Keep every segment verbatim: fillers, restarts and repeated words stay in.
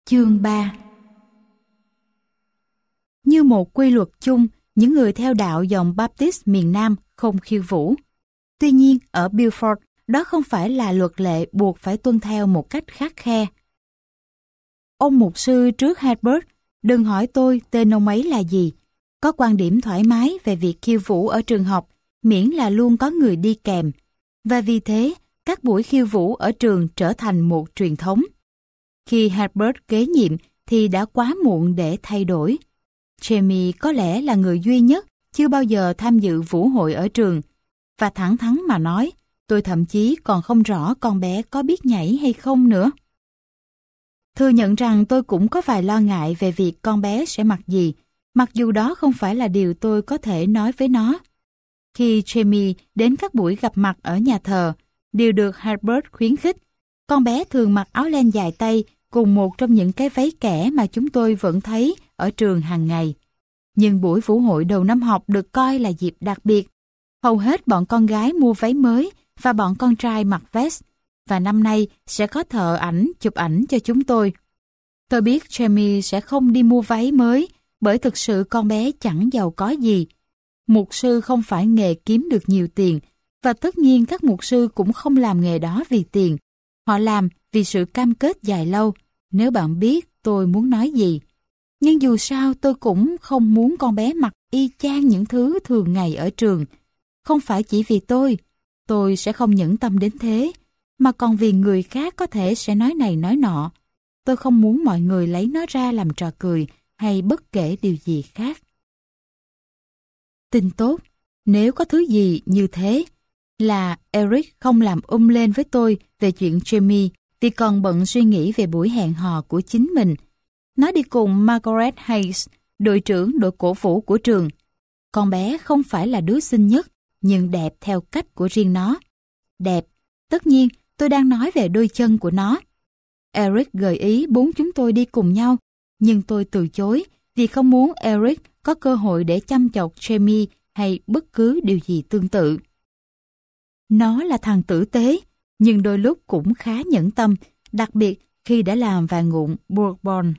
Chương ba. Như một quy luật chung, những người theo đạo dòng Baptist miền Nam không khiêu vũ. Tuy nhiên, ở Beaufort, đó không phải là luật lệ buộc phải tuân theo một cách khắt khe. Ông mục sư trước Herbert, đừng hỏi tôi tên ông ấy là gì, có quan điểm thoải mái về việc khiêu vũ ở trường học, miễn là luôn có người đi kèm. Và vì thế, các buổi khiêu vũ ở trường trở thành một truyền thống. Khi Herbert kế nhiệm thì đã quá muộn để thay đổi. Jamie có lẽ là người duy nhất chưa bao giờ tham dự vũ hội ở trường. Và thẳng thắn mà nói, tôi thậm chí còn không rõ con bé có biết nhảy hay không nữa. Thừa nhận rằng tôi cũng có vài lo ngại về việc con bé sẽ mặc gì, mặc dù đó không phải là điều tôi có thể nói với nó. Khi Jamie đến các buổi gặp mặt ở nhà thờ, đều được Herbert khuyến khích. Con bé thường mặc áo len dài tay cùng một trong những cái váy kẻ mà chúng tôi vẫn thấy ở trường hàng ngày. Nhưng buổi vũ hội đầu năm học được coi là dịp đặc biệt. Hầu hết bọn con gái mua váy mới và bọn con trai mặc vest. Và năm nay sẽ có thợ ảnh chụp ảnh cho chúng tôi. Tôi biết Jamie sẽ không đi mua váy mới bởi thực sự con bé chẳng giàu có gì. Mục sư không phải nghề kiếm được nhiều tiền, và tất nhiên các mục sư cũng không làm nghề đó vì tiền. Họ làm vì sự cam kết dài lâu, nếu bạn biết tôi muốn nói gì. Nhưng dù sao tôi cũng không muốn con bé mặc y chang những thứ thường ngày ở trường. Không phải chỉ vì tôi, tôi sẽ không nhẫn tâm đến thế, mà còn vì người khác có thể sẽ nói này nói nọ. Tôi không muốn mọi người lấy nó ra làm trò cười hay bất kể điều gì khác. Tin tốt, nếu có thứ gì như thế, là Eric không làm um lên với tôi về chuyện Jamie vì còn bận suy nghĩ về buổi hẹn hò của chính mình. Nó đi cùng Margaret Hayes, đội trưởng đội cổ vũ của trường. Con bé không phải là đứa xinh nhất, nhưng đẹp theo cách của riêng nó. Đẹp, tất nhiên tôi đang nói về đôi chân của nó. Eric gợi ý bốn chúng tôi đi cùng nhau, nhưng tôi từ chối vì không muốn Eric có cơ hội để chăm chọc Jamie hay bất cứ điều gì tương tự. Nó là thằng tử tế, nhưng đôi lúc cũng khá nhẫn tâm, đặc biệt khi đã làm vài ngụm bourbon.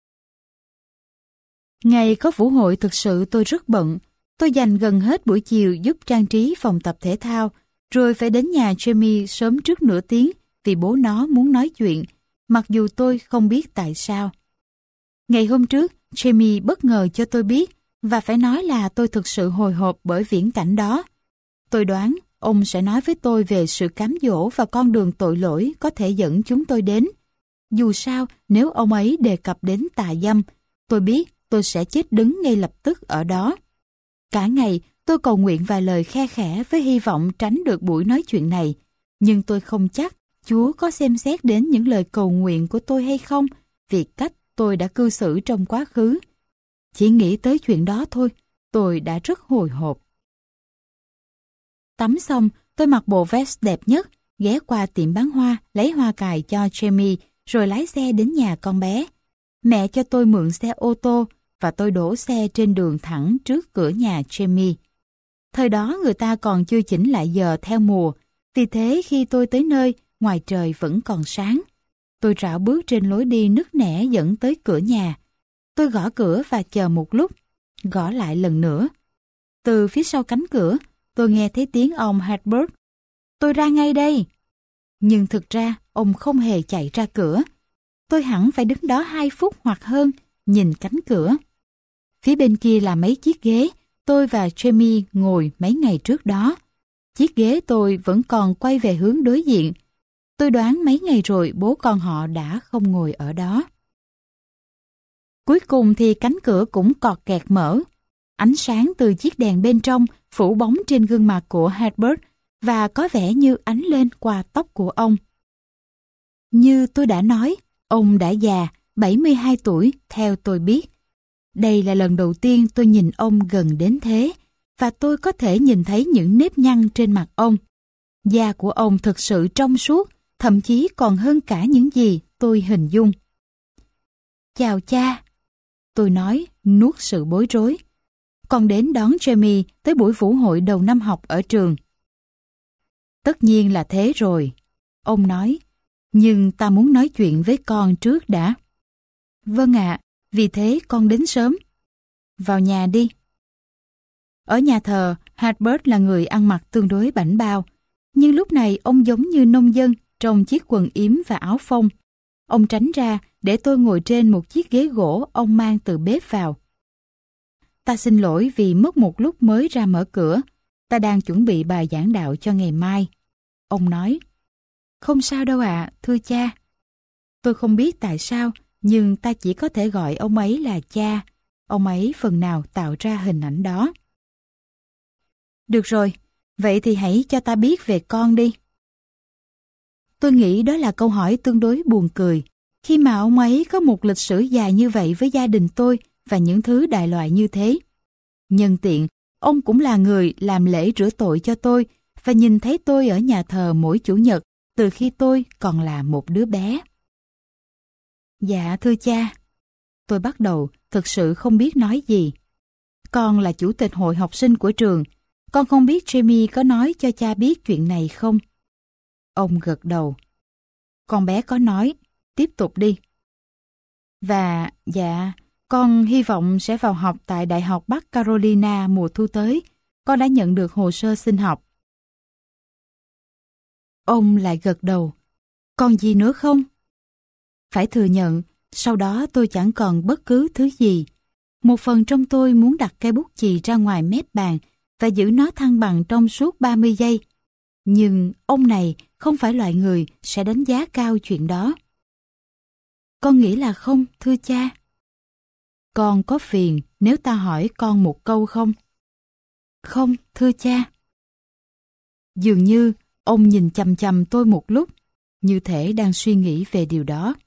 Ngày có vũ hội thực sự tôi rất bận. Tôi dành gần hết buổi chiều giúp trang trí phòng tập thể thao, rồi phải đến nhà Jamie sớm trước nửa tiếng vì bố nó muốn nói chuyện, mặc dù tôi không biết tại sao. Ngày hôm trước, Jamie bất ngờ cho tôi biết, và phải nói là tôi thực sự hồi hộp bởi viễn cảnh đó. Tôi đoán ông sẽ nói với tôi về sự cám dỗ và con đường tội lỗi có thể dẫn chúng tôi đến. Dù sao, nếu ông ấy đề cập đến tà dâm, tôi biết tôi sẽ chết đứng ngay lập tức ở đó. Cả ngày, tôi cầu nguyện vài lời khe khẽ với hy vọng tránh được buổi nói chuyện này. Nhưng tôi không chắc Chúa có xem xét đến những lời cầu nguyện của tôi hay không, vì cách tôi đã cư xử trong quá khứ. Chỉ nghĩ tới chuyện đó thôi, tôi đã rất hồi hộp. Tắm xong, tôi mặc bộ vest đẹp nhất, ghé qua tiệm bán hoa, lấy hoa cài cho Jamie, rồi lái xe đến nhà con bé. Mẹ cho tôi mượn xe ô tô, và tôi đổ xe trên đường thẳng trước cửa nhà Jamie. Thời đó người ta còn chưa chỉnh lại giờ theo mùa, vì thế khi tôi tới nơi, ngoài trời vẫn còn sáng. Tôi rảo bước trên lối đi nứt nẻ dẫn tới cửa nhà. Tôi gõ cửa và chờ một lúc, gõ lại lần nữa. Từ phía sau cánh cửa, tôi nghe thấy tiếng ông Herbert. Tôi ra ngay đây. Nhưng thực ra, ông không hề chạy ra cửa. Tôi hẳn phải đứng đó hai phút hoặc hơn, nhìn cánh cửa. Phía bên kia là mấy chiếc ghế, tôi và Jamie ngồi mấy ngày trước đó. Chiếc ghế tôi vẫn còn quay về hướng đối diện. Tôi đoán mấy ngày rồi bố con họ đã không ngồi ở đó. Cuối cùng thì cánh cửa cũng cọt kẹt mở. Ánh sáng từ chiếc đèn bên trong phủ bóng trên gương mặt của Herbert và có vẻ như ánh lên qua tóc của ông. Như tôi đã nói, ông đã già, bảy mươi hai tuổi, theo tôi biết. Đây là lần đầu tiên tôi nhìn ông gần đến thế, và tôi có thể nhìn thấy những nếp nhăn trên mặt ông. Da của ông thực sự trong suốt, thậm chí còn hơn cả những gì tôi hình dung. Chào cha, tôi nói, nuốt sự bối rối. Con đến đón Jamie tới buổi vũ hội đầu năm học ở trường. Tất nhiên là thế rồi, ông nói, nhưng ta muốn nói chuyện với con trước đã. Vâng ạ, vì thế con đến sớm. Vào nhà đi. Ở nhà thờ, Herbert là người ăn mặc tương đối bảnh bao, nhưng lúc này ông giống như nông dân trong chiếc quần yếm và áo phông. Ông tránh ra để tôi ngồi trên một chiếc ghế gỗ ông mang từ bếp vào. Ta xin lỗi vì mất một lúc mới ra mở cửa. Ta đang chuẩn bị bài giảng đạo cho ngày mai. Ông nói, không sao đâu ạ, thưa cha. Tôi không biết tại sao, nhưng ta chỉ có thể gọi ông ấy là cha. Ông ấy phần nào tạo ra hình ảnh đó. Được rồi, vậy thì hãy cho ta biết về con đi. Tôi nghĩ đó là câu hỏi tương đối buồn cười, khi mà ông ấy có một lịch sử dài như vậy với gia đình tôi và những thứ đại loại như thế. Nhân tiện, ông cũng là người làm lễ rửa tội cho tôi và nhìn thấy tôi ở nhà thờ mỗi chủ nhật từ khi tôi còn là một đứa bé. Dạ thưa cha. Tôi bắt đầu thực sự không biết nói gì. Con là chủ tịch hội học sinh của trường. Con không biết Jamie có nói cho cha biết chuyện này không? Ông gật đầu. Con bé có nói, tiếp tục đi. Và, dạ, con hy vọng sẽ vào học tại Đại học Bắc Carolina mùa thu tới. Con đã nhận được hồ sơ xin học. Ông lại gật đầu. Còn gì nữa không? Phải thừa nhận, sau đó tôi chẳng còn bất cứ thứ gì. Một phần trong tôi muốn đặt cây bút chì ra ngoài mép bàn và giữ nó thăng bằng trong suốt ba mươi giây. Nhưng ông này không phải loại người sẽ đánh giá cao chuyện đó. Con nghĩ là không, thưa cha. Con có phiền nếu ta hỏi con một câu không? Không, thưa cha. Dường như ông nhìn chằm chằm tôi một lúc, như thể đang suy nghĩ về điều đó.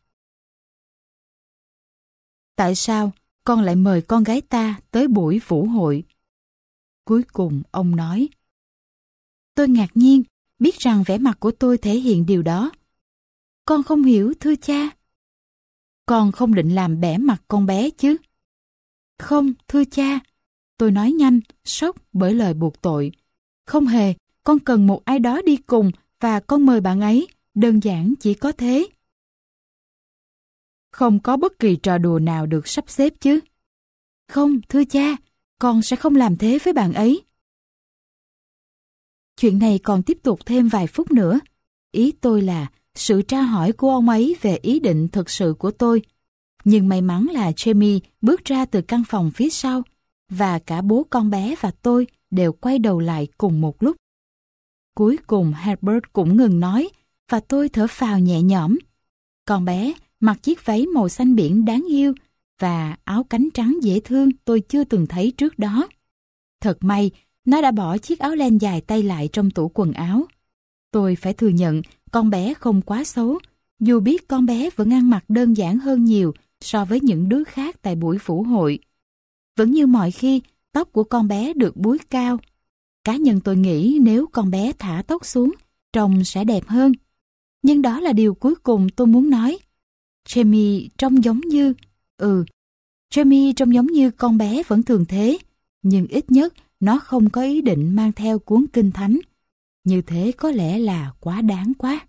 Tại sao con lại mời con gái ta tới buổi vũ hội? Cuối cùng ông nói. Tôi ngạc nhiên biết rằng vẻ mặt của tôi thể hiện điều đó. Con không hiểu thưa cha. Con không định làm bẽ mặt con bé chứ? Không thưa cha. Tôi nói nhanh, sốc bởi lời buộc tội. Không hề, con cần một ai đó đi cùng và con mời bạn ấy, đơn giản chỉ có thế. Không có bất kỳ trò đùa nào được sắp xếp chứ? Không, thưa cha, con sẽ không làm thế với bạn ấy. Chuyện này còn tiếp tục thêm vài phút nữa. Ý tôi là sự tra hỏi của ông ấy về ý định thực sự của tôi. Nhưng may mắn là Jamie bước ra từ căn phòng phía sau và cả bố con bé và tôi đều quay đầu lại cùng một lúc. Cuối cùng Herbert cũng ngừng nói và tôi thở phào nhẹ nhõm. Con bé mặc chiếc váy màu xanh biển đáng yêu và áo cánh trắng dễ thương tôi chưa từng thấy trước đó. Thật may, nó đã bỏ chiếc áo len dài tay lại trong tủ quần áo. Tôi phải thừa nhận con bé không quá xấu, dù biết con bé vẫn ăn mặc đơn giản hơn nhiều so với những đứa khác tại buổi vũ hội. Vẫn như mọi khi, tóc của con bé được búi cao. Cá nhân tôi nghĩ nếu con bé thả tóc xuống, trông sẽ đẹp hơn. Nhưng đó là điều cuối cùng tôi muốn nói. Jamie trông giống như... Ừ, Jamie trông giống như con bé vẫn thường thế, nhưng ít nhất nó không có ý định mang theo cuốn kinh thánh. Như thế có lẽ là quá đáng quá.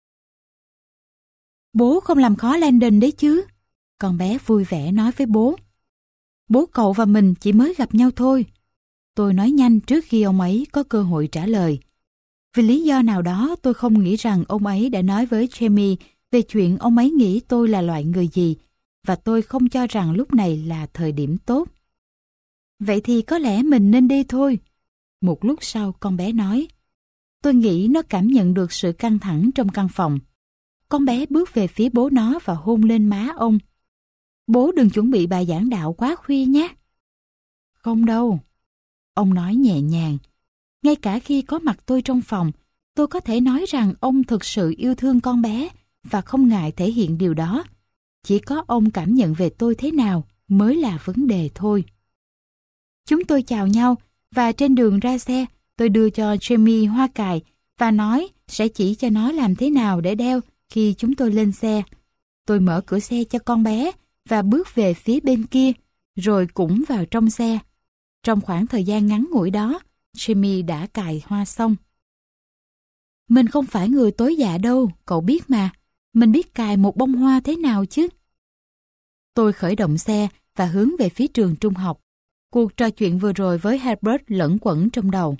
Bố không làm khó Landon đấy chứ? Con bé vui vẻ nói với bố. Bố cậu và mình chỉ mới gặp nhau thôi. Tôi nói nhanh trước khi ông ấy có cơ hội trả lời. Vì lý do nào đó tôi không nghĩ rằng ông ấy đã nói với Jamie về chuyện ông ấy nghĩ tôi là loại người gì, và tôi không cho rằng lúc này là thời điểm tốt. Vậy thì có lẽ mình nên đi thôi. Một lúc sau con bé nói. Tôi nghĩ nó cảm nhận được sự căng thẳng trong căn phòng. Con bé bước về phía bố nó và hôn lên má ông. Bố đừng chuẩn bị bài giảng đạo quá khuya nhé. Không đâu. Ông nói nhẹ nhàng. Ngay cả khi có mặt tôi trong phòng, tôi có thể nói rằng ông thực sự yêu thương con bé và không ngại thể hiện điều đó. Chỉ có ông cảm nhận về tôi thế nào mới là vấn đề thôi. Chúng tôi chào nhau và trên đường ra xe, tôi đưa cho Jamie hoa cài và nói sẽ chỉ cho nó làm thế nào để đeo khi chúng tôi lên xe. Tôi mở cửa xe cho con bé và bước về phía bên kia, rồi cũng vào trong xe. Trong khoảng thời gian ngắn ngủi đó, Jamie đã cài hoa xong. Mình không phải người tối dạ đâu, cậu biết mà. Mình biết cài một bông hoa thế nào chứ? Tôi khởi động xe và hướng về phía trường trung học. Cuộc trò chuyện vừa rồi với Herbert lẫn quẩn trong đầu.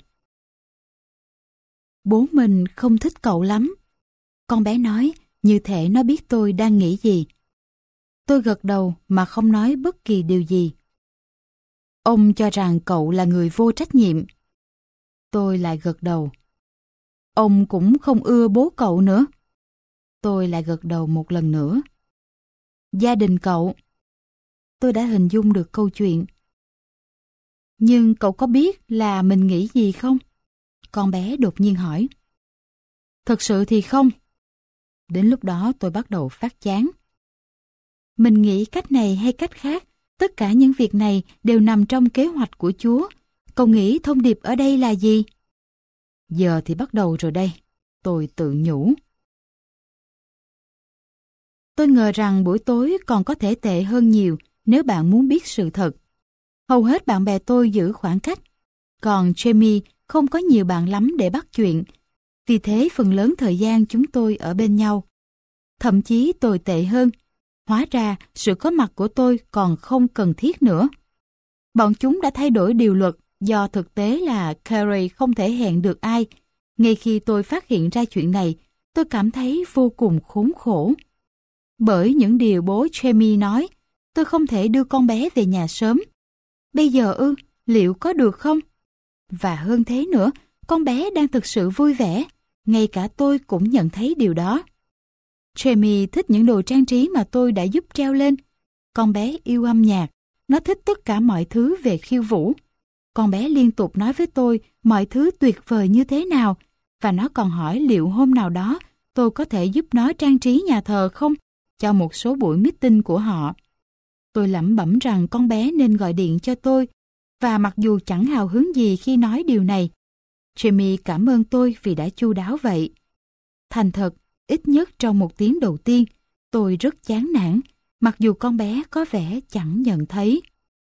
Bố mình không thích cậu lắm. Con bé nói, như thể nó biết tôi đang nghĩ gì. Tôi gật đầu mà không nói bất kỳ điều gì. Ông cho rằng cậu là người vô trách nhiệm. Tôi lại gật đầu. Ông cũng không ưa bố cậu nữa. Tôi lại gật đầu một lần nữa. Gia đình cậu. Tôi đã hình dung được câu chuyện. Nhưng cậu có biết là mình nghĩ gì không? Con bé đột nhiên hỏi. Thật sự thì không. Đến lúc đó tôi bắt đầu phát chán. Mình nghĩ cách này hay cách khác, tất cả những việc này đều nằm trong kế hoạch của Chúa. Cậu nghĩ thông điệp ở đây là gì? Giờ thì bắt đầu rồi đây. Tôi tự nhủ. Tôi ngờ rằng buổi tối còn có thể tệ hơn nhiều nếu bạn muốn biết sự thật. Hầu hết bạn bè tôi giữ khoảng cách. Còn Jamie không có nhiều bạn lắm để bắt chuyện. Vì thế phần lớn thời gian chúng tôi ở bên nhau. Thậm chí tồi tệ hơn. Hóa ra sự có mặt của tôi còn không cần thiết nữa. Bọn chúng đã thay đổi điều luật do thực tế là Carey không thể hẹn được ai. Ngay khi tôi phát hiện ra chuyện này, tôi cảm thấy vô cùng khốn khổ. Bởi những điều bố Jamie nói, tôi không thể đưa con bé về nhà sớm. Bây giờ ư, liệu có được không? Và hơn thế nữa, con bé đang thực sự vui vẻ. Ngay cả tôi cũng nhận thấy điều đó. Jamie thích những đồ trang trí mà tôi đã giúp treo lên. Con bé yêu âm nhạc. Nó thích tất cả mọi thứ về khiêu vũ. Con bé liên tục nói với tôi mọi thứ tuyệt vời như thế nào. Và nó còn hỏi liệu hôm nào đó tôi có thể giúp nó trang trí nhà thờ không? Cho một số buổi meeting của họ. Tôi lẩm bẩm rằng con bé nên gọi điện cho tôi. Và mặc dù chẳng hào hứng gì khi nói điều này, Jamie cảm ơn tôi vì đã chu đáo vậy. Thành thật, ít nhất trong một tiếng đầu tiên, tôi rất chán nản, mặc dù con bé có vẻ chẳng nhận thấy.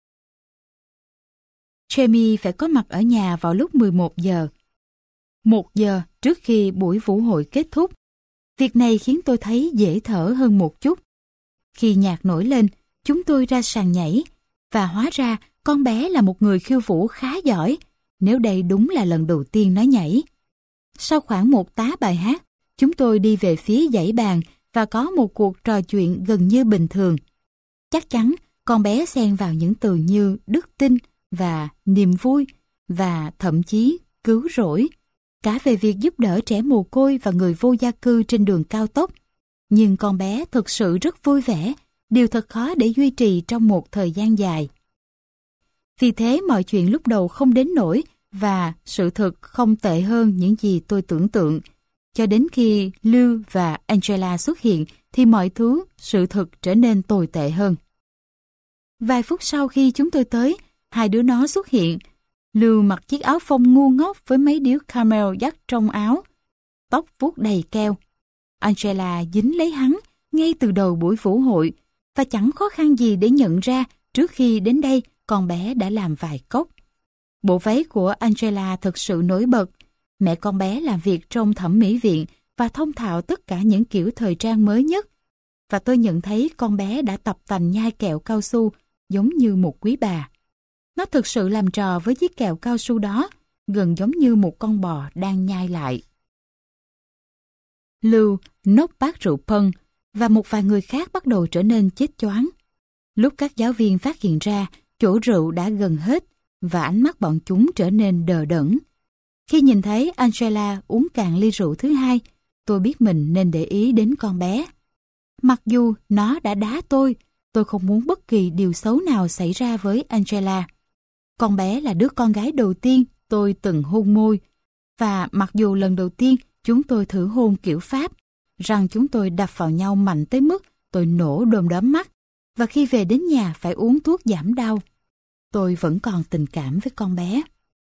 Jamie phải có mặt ở nhà vào lúc mười một giờ. Một giờ trước khi buổi vũ hội kết thúc. Việc này khiến tôi thấy dễ thở hơn một chút. Khi nhạc nổi lên, chúng tôi ra sàn nhảy. Và hóa ra con bé là một người khiêu vũ khá giỏi, nếu đây đúng là lần đầu tiên nó nhảy. Sau khoảng một tá bài hát, chúng tôi đi về phía dãy bàn và có một cuộc trò chuyện gần như bình thường. Chắc chắn con bé xen vào những từ như đức tin và niềm vui và thậm chí cứu rỗi, cả về việc giúp đỡ trẻ mồ côi và người vô gia cư trên đường cao tốc. Nhưng con bé thực sự rất vui vẻ, điều thật khó để duy trì trong một thời gian dài. Vì thế mọi chuyện lúc đầu không đến nỗi và sự thực không tệ hơn những gì tôi tưởng tượng. Cho đến khi Lou và Angela xuất hiện thì mọi thứ, sự thực trở nên tồi tệ hơn. Vài phút sau khi chúng tôi tới, hai đứa nó xuất hiện. Lou mặc chiếc áo phông ngu ngốc với mấy điếu camel dắt trong áo, tóc vuốt đầy keo. Angela dính lấy hắn ngay từ đầu buổi vũ hội và chẳng khó khăn gì để nhận ra trước khi đến đây con bé đã làm vài cốc. Bộ váy của Angela thực sự nổi bật. Mẹ con bé làm việc trong thẩm mỹ viện và thông thạo tất cả những kiểu thời trang mới nhất. Và tôi nhận thấy con bé đã tập tành nhai kẹo cao su giống như một quý bà. Nó thực sự làm trò với chiếc kẹo cao su đó, gần giống như một con bò đang nhai lại. Lou nốc bát rượu pân và một vài người khác bắt đầu trở nên chết choáng. Lúc các giáo viên phát hiện ra chỗ rượu đã gần hết và ánh mắt bọn chúng trở nên đờ đẫn. Khi nhìn thấy Angela uống cạn ly rượu thứ hai, tôi biết mình nên để ý đến con bé. Mặc dù nó đã đá tôi, tôi không muốn bất kỳ điều xấu nào xảy ra với Angela. Con bé là đứa con gái đầu tiên tôi từng hôn môi, và mặc dù lần đầu tiên chúng tôi thử hôn kiểu Pháp, rằng chúng tôi đập vào nhau mạnh tới mức tôi nổ đom đóm mắt, và khi về đến nhà phải uống thuốc giảm đau, tôi vẫn còn tình cảm với con bé.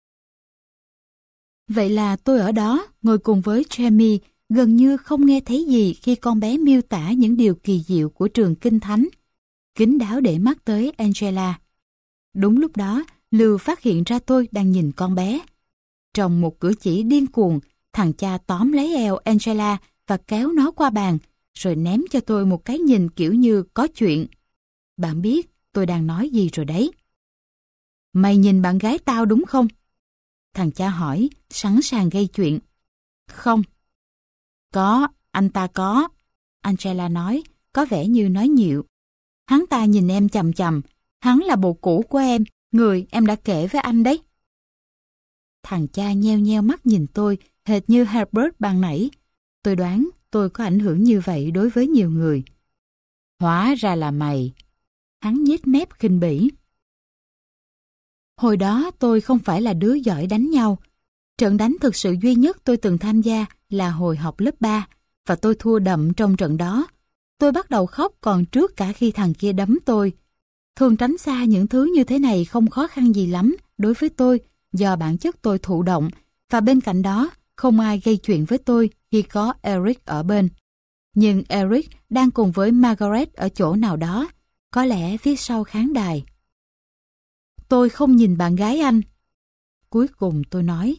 Vậy là tôi ở đó, ngồi cùng với Jamie, gần như không nghe thấy gì khi con bé miêu tả những điều kỳ diệu của trường Kinh Thánh. Kín đáo để mắt tới Angela. Đúng lúc đó, Lưu phát hiện ra tôi đang nhìn con bé. Trong một cử chỉ điên cuồng, thằng cha tóm lấy eo Angela và kéo nó qua bàn, rồi ném cho tôi một cái nhìn kiểu như có chuyện. Bạn biết tôi đang nói gì rồi đấy. Mày nhìn bạn gái tao đúng không? Thằng cha hỏi, sẵn sàng gây chuyện. Không. Có, anh ta có. Angela nói, có vẻ như nói nhịu. Hắn ta nhìn em chằm chằm. Hắn là bồ cũ của em, người em đã kể với anh đấy. Thằng cha nheo nheo mắt nhìn tôi, hệt như Herbert ban nãy. Tôi đoán tôi có ảnh hưởng như vậy đối với nhiều người. Hóa ra là mày. Hắn nhếch mép khinh bỉ. Hồi đó tôi không phải là đứa giỏi đánh nhau. Trận đánh thực sự duy nhất tôi từng tham gia là hồi học lớp ba, và tôi thua đậm trong trận đó. Tôi bắt đầu khóc còn trước cả khi thằng kia đấm tôi. Thường tránh xa những thứ như thế này không khó khăn gì lắm đối với tôi, do bản chất tôi thụ động, và bên cạnh đó không ai gây chuyện với tôi khi có Eric ở bên. Nhưng Eric đang cùng với Margaret ở chỗ nào đó, có lẽ phía sau khán đài. Tôi không nhìn bạn gái anh. Cuối cùng tôi nói.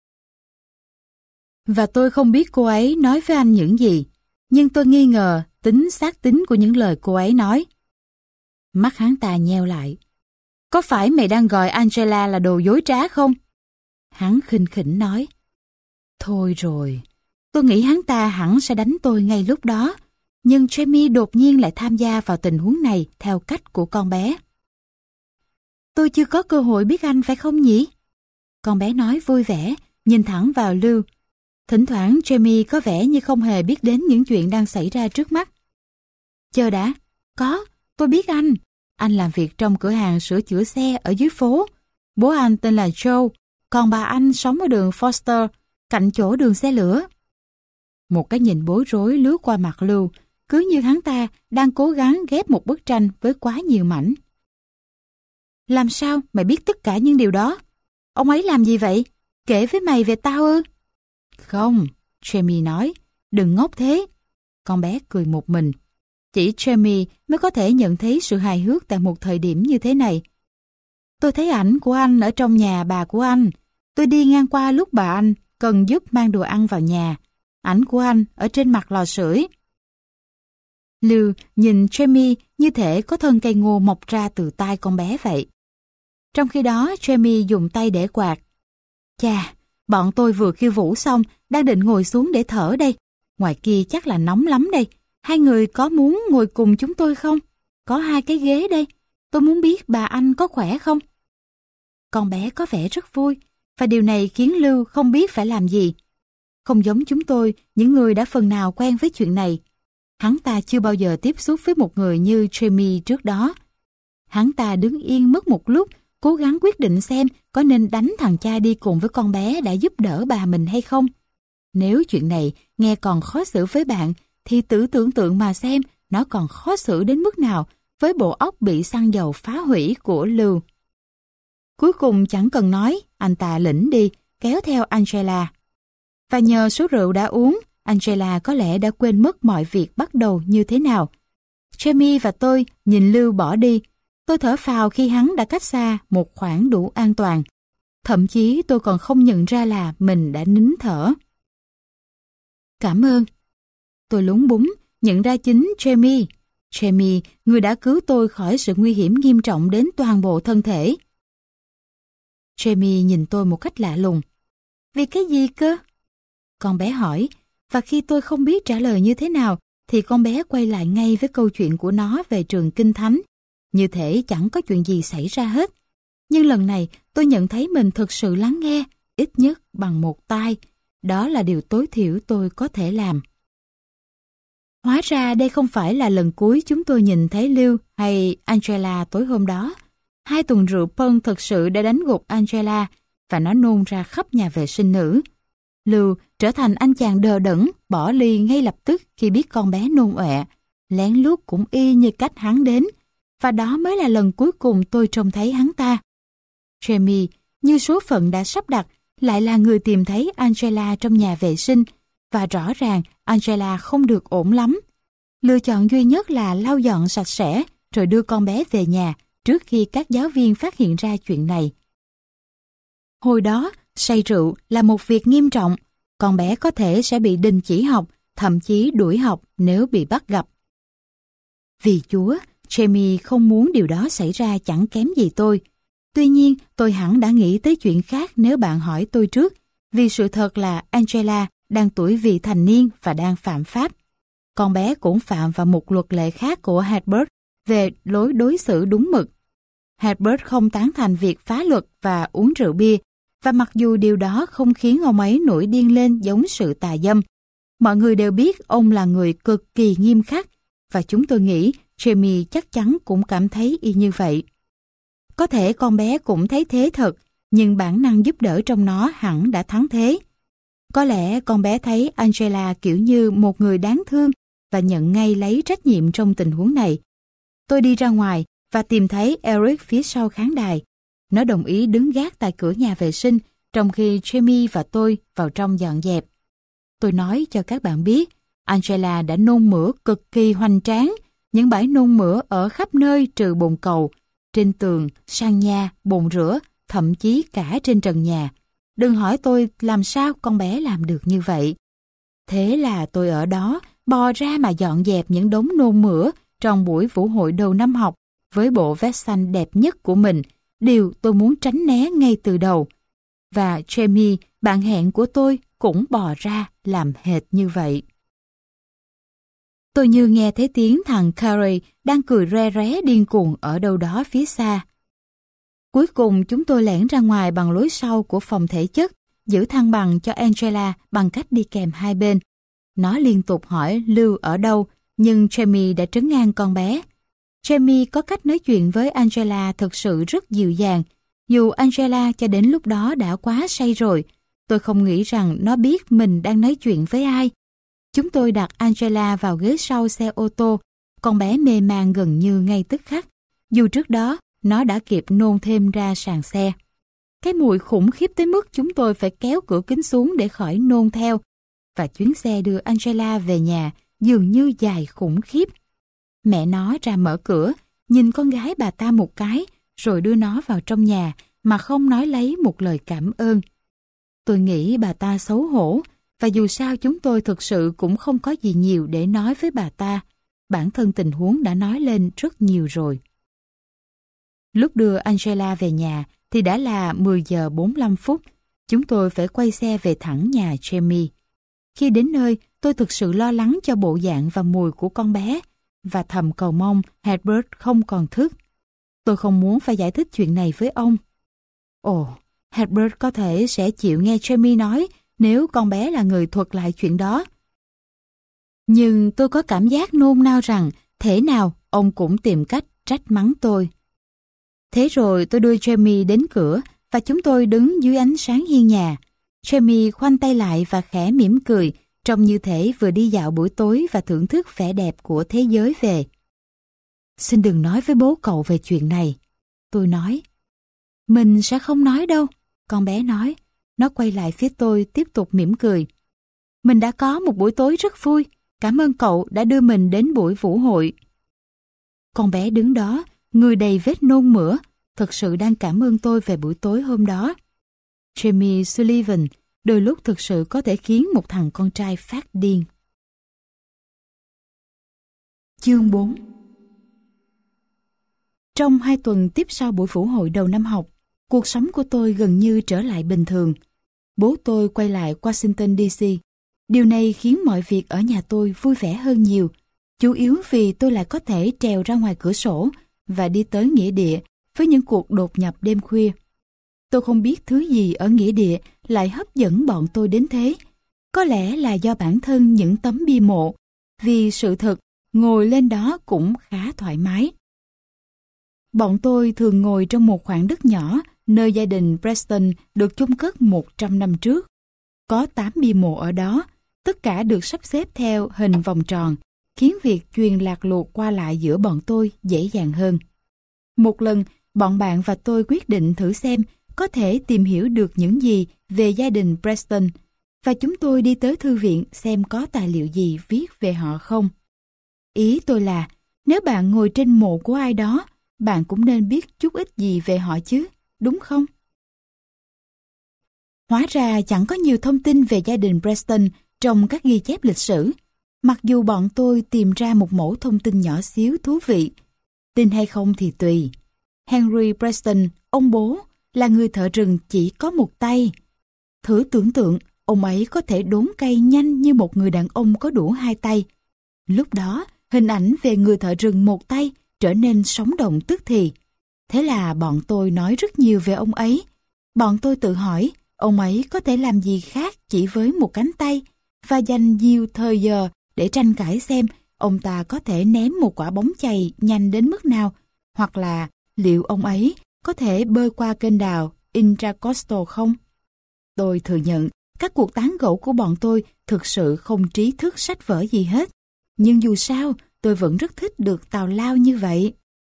Và tôi không biết cô ấy nói với anh những gì, nhưng tôi nghi ngờ tính xác tín của những lời cô ấy nói. Mắt hắn ta nheo lại. Có phải mày đang gọi Angela là đồ dối trá không? Hắn khinh khỉnh nói. Thôi rồi, tôi nghĩ hắn ta hẳn sẽ đánh tôi ngay lúc đó, nhưng Jamie đột nhiên lại tham gia vào tình huống này theo cách của con bé. Tôi chưa có cơ hội biết anh phải không nhỉ? Con bé nói vui vẻ, nhìn thẳng vào Lưu. Thỉnh thoảng Jamie có vẻ như không hề biết đến những chuyện đang xảy ra trước mắt. Chờ đã, có, tôi biết anh. Anh làm việc trong cửa hàng sửa chữa xe ở dưới phố. Bố anh tên là Joe, còn bà anh sống ở đường Foster, cạnh chỗ đường xe lửa. Một cái nhìn bối rối lướt qua mặt Lưu, cứ như hắn ta đang cố gắng ghép một bức tranh với quá nhiều mảnh. Làm sao mày biết tất cả những điều đó? Ông ấy làm gì vậy? Kể với mày về tao ư? Không, Jamie nói, đừng ngốc thế. Con bé cười một mình. Chỉ Jamie mới có thể nhận thấy sự hài hước tại một thời điểm như thế này. Tôi thấy ảnh của anh ở trong nhà bà của anh. Tôi đi ngang qua lúc bà anh cần giúp mang đồ ăn vào nhà. Ảnh của anh ở trên mặt lò sưởi. Lưu nhìn Jamie như thể có thân cây ngô mọc ra từ tai con bé vậy. Trong khi đó Jamie dùng tay để quạt. Chà, bọn tôi vừa khiêu vũ xong, đang định ngồi xuống để thở đây. Ngoài kia chắc là nóng lắm đây. Hai người có muốn ngồi cùng chúng tôi không? Có hai cái ghế đây. Tôi muốn biết bà anh có khỏe không? Con bé có vẻ rất vui, và điều này khiến Lưu không biết phải làm gì. Không giống chúng tôi, những người đã phần nào quen với chuyện này. Hắn ta chưa bao giờ tiếp xúc với một người như Jamie trước đó. Hắn ta đứng yên mất một lúc, cố gắng quyết định xem có nên đánh thằng cha đi cùng với con bé đã giúp đỡ bà mình hay không. Nếu chuyện này nghe còn khó xử với bạn, thì tự tưởng tượng mà xem nó còn khó xử đến mức nào với bộ óc bị xăng dầu phá hủy của Lưu. Cuối cùng chẳng cần nói, anh ta lĩnh đi, kéo theo Angela. Và nhờ số rượu đã uống, Angela có lẽ đã quên mất mọi việc bắt đầu như thế nào. Jamie và tôi nhìn Lưu bỏ đi. Tôi thở phào khi hắn đã cách xa một khoảng đủ an toàn. Thậm chí tôi còn không nhận ra là mình đã nín thở. Cảm ơn. Tôi lúng búng, nhận ra chính Jamie. Jamie, người đã cứu tôi khỏi sự nguy hiểm nghiêm trọng đến toàn bộ thân thể. Jamie nhìn tôi một cách lạ lùng. Vì cái gì cơ? Con bé hỏi, và khi tôi không biết trả lời như thế nào, thì con bé quay lại ngay với câu chuyện của nó về trường Kinh Thánh. Như thể chẳng có chuyện gì xảy ra hết. Nhưng lần này tôi nhận thấy mình thực sự lắng nghe, ít nhất bằng một tai. Đó là điều tối thiểu tôi có thể làm. Hóa ra đây không phải là lần cuối chúng tôi nhìn thấy Lưu hay Angela tối hôm đó. Hai tuần rượu Pân thực sự đã đánh gục Angela và nó nôn ra khắp nhà vệ sinh nữ. Lưu trở thành anh chàng đờ đẫn, bỏ ly ngay lập tức khi biết con bé nôn ọe, lén lút cũng y như cách hắn đến, và đó mới là lần cuối cùng tôi trông thấy hắn ta. Jamie, như số phận đã sắp đặt, lại là người tìm thấy Angela trong nhà vệ sinh, và rõ ràng Angela không được ổn lắm. Lựa chọn duy nhất là lau dọn sạch sẽ rồi đưa con bé về nhà trước khi các giáo viên phát hiện ra chuyện này. Hồi đó, say rượu là một việc nghiêm trọng. Con bé có thể sẽ bị đình chỉ học, thậm chí đuổi học nếu bị bắt gặp. Vì Chúa, Jamie không muốn điều đó xảy ra chẳng kém gì tôi. Tuy nhiên, tôi hẳn đã nghĩ tới chuyện khác nếu bạn hỏi tôi trước, vì sự thật là Angela đang tuổi vị thành niên và đang phạm pháp. Con bé cũng phạm vào một luật lệ khác của Herbert về lối đối xử đúng mực. Herbert không tán thành việc phá luật và uống rượu bia, và mặc dù điều đó không khiến ông ấy nổi điên lên giống sự tà dâm, mọi người đều biết ông là người cực kỳ nghiêm khắc, và chúng tôi nghĩ Jamie chắc chắn cũng cảm thấy y như vậy. Có thể con bé cũng thấy thế thật, nhưng bản năng giúp đỡ trong nó hẳn đã thắng thế. Có lẽ con bé thấy Angela kiểu như một người đáng thương và nhận ngay lấy trách nhiệm trong tình huống này. Tôi đi ra ngoài và tìm thấy Eric phía sau khán đài. Nó đồng ý đứng gác tại cửa nhà vệ sinh trong khi Jamie và tôi vào trong dọn dẹp. Tôi nói cho các bạn biết, Angela đã nôn mửa cực kỳ hoành tráng, những bãi nôn mửa ở khắp nơi trừ bồn cầu, trên tường, sàn nhà, bồn rửa, thậm chí cả trên trần nhà. Đừng hỏi tôi làm sao con bé làm được như vậy. Thế là tôi ở đó, bò ra mà dọn dẹp những đống nôn mửa trong buổi vũ hội đầu năm học với bộ vest xanh đẹp nhất của mình, điều tôi muốn tránh né ngay từ đầu. Và Jamie, bạn hẹn của tôi, cũng bò ra làm hệt như vậy. Tôi như nghe thấy tiếng thằng Carey đang cười re ré điên cuồng ở đâu đó phía xa. Cuối cùng chúng tôi lẻn ra ngoài bằng lối sau của phòng thể chất, giữ thăng bằng cho Angela bằng cách đi kèm hai bên. Nó liên tục hỏi Lưu ở đâu, nhưng Jamie đã trấn an con bé. Jamie có cách nói chuyện với Angela thực sự rất dịu dàng. Dù Angela cho đến lúc đó đã quá say rồi, tôi không nghĩ rằng nó biết mình đang nói chuyện với ai. Chúng tôi đặt Angela vào ghế sau xe ô tô, con bé mê man gần như ngay tức khắc, dù trước đó nó đã kịp nôn thêm ra sàn xe. Cái mùi khủng khiếp tới mức chúng tôi phải kéo cửa kính xuống để khỏi nôn theo, và chuyến xe đưa Angela về nhà dường như dài khủng khiếp. Mẹ nó ra mở cửa, nhìn con gái bà ta một cái, rồi đưa nó vào trong nhà mà không nói lấy một lời cảm ơn. Tôi nghĩ bà ta xấu hổ, và dù sao chúng tôi thực sự cũng không có gì nhiều để nói với bà ta. Bản thân tình huống đã nói lên rất nhiều rồi. Lúc đưa Angela về nhà thì đã là mười giờ bốn mươi lăm phút. Chúng tôi phải quay xe về thẳng nhà Jamie. Khi đến nơi, tôi thực sự lo lắng cho bộ dạng và mùi của con bé, và thầm cầu mong Herbert không còn thức. Tôi không muốn phải giải thích chuyện này với ông. Ồ, Herbert có thể sẽ chịu nghe Jamie nói nếu con bé là người thuật lại chuyện đó. Nhưng tôi có cảm giác nôn nao rằng thể nào ông cũng tìm cách trách mắng tôi. Thế rồi tôi đưa Jamie đến cửa và chúng tôi đứng dưới ánh sáng hiên nhà. Jamie khoanh tay lại và khẽ mỉm cười, trông như thể vừa đi dạo buổi tối và thưởng thức vẻ đẹp của thế giới về. Xin đừng nói với bố cậu về chuyện này, tôi nói. Mình sẽ không nói đâu, con bé nói. Nó quay lại phía tôi tiếp tục mỉm cười. Mình đã có một buổi tối rất vui, cảm ơn cậu đã đưa mình đến buổi vũ hội. Con bé đứng đó, người đầy vết nôn mửa, thực sự đang cảm ơn tôi về buổi tối hôm đó. Jamie Sullivan đôi lúc thực sự có thể khiến một thằng con trai phát điên. Chương bốn. Trong hai tuần tiếp sau buổi vũ hội đầu năm học, cuộc sống của tôi gần như trở lại bình thường. Bố tôi quay lại Washington đê xê. Điều này khiến mọi việc ở nhà tôi vui vẻ hơn nhiều, chủ yếu vì tôi lại có thể trèo ra ngoài cửa sổ và đi tới nghĩa địa với những cuộc đột nhập đêm khuya. Tôi không biết thứ gì ở nghĩa địa lại hấp dẫn bọn tôi đến thế. Có lẽ là do bản thân những tấm bia mộ, vì sự thật, ngồi lên đó cũng khá thoải mái. Bọn tôi thường ngồi trong một khoảng đất nhỏ nơi gia đình Preston được chôn cất một trăm năm trước. Có tám bia mộ ở đó, tất cả được sắp xếp theo hình vòng tròn, khiến việc truyền lạc luộc qua lại giữa bọn tôi dễ dàng hơn. Một lần, bọn bạn và tôi quyết định thử xem có thể tìm hiểu được những gì về gia đình Preston, và chúng tôi đi tới thư viện xem có tài liệu gì viết về họ không. Ý tôi là, nếu bạn ngồi trên mộ của ai đó, bạn cũng nên biết chút ít gì về họ chứ, đúng không? Hóa ra chẳng có nhiều thông tin về gia đình Preston trong các ghi chép lịch sử, mặc dù bọn tôi tìm ra một mẩu thông tin nhỏ xíu thú vị. Tin hay không thì tùy. Henry Preston, ông bố, là người thợ rừng chỉ có một tay. Thử tưởng tượng, ông ấy có thể đốn cây nhanh như một người đàn ông có đủ hai tay. Lúc đó, hình ảnh về người thợ rừng một tay trở nên sống động tức thì. Thế là bọn tôi nói rất nhiều về ông ấy. Bọn tôi tự hỏi, ông ấy có thể làm gì khác chỉ với một cánh tay, và dành nhiều thời giờ để tranh cãi xem ông ta có thể ném một quả bóng chày nhanh đến mức nào, hoặc là liệu ông ấy có thể bơi qua kênh đào Intracoastal không? Tôi thừa nhận, các cuộc tán gẫu của bọn tôi thực sự không trí thức sách vở gì hết. Nhưng dù sao, tôi vẫn rất thích được tào lao như vậy.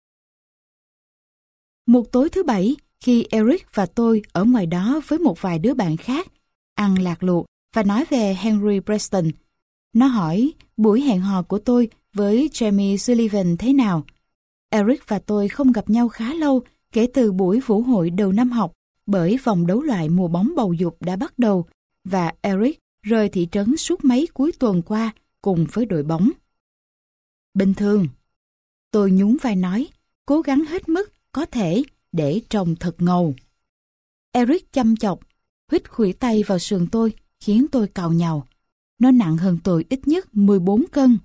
Một tối thứ Bảy, khi Eric và tôi ở ngoài đó với một vài đứa bạn khác, ăn lạc luộc và nói về Henry Preston, nó hỏi buổi hẹn hò của tôi với Jamie Sullivan thế nào. Eric và tôi không gặp nhau khá lâu kể từ buổi vũ hội đầu năm học, bởi vòng đấu loại mùa bóng bầu dục đã bắt đầu và Eric rời thị trấn suốt mấy cuối tuần qua cùng với đội bóng. Bình thường, tôi nhún vai nói, cố gắng hết mức có thể để trông thật ngầu. Eric chăm chọc, huýt khuỷu tay vào sườn tôi, khiến tôi cào nhàu. Nó nặng hơn tôi ít nhất mười bốn cân.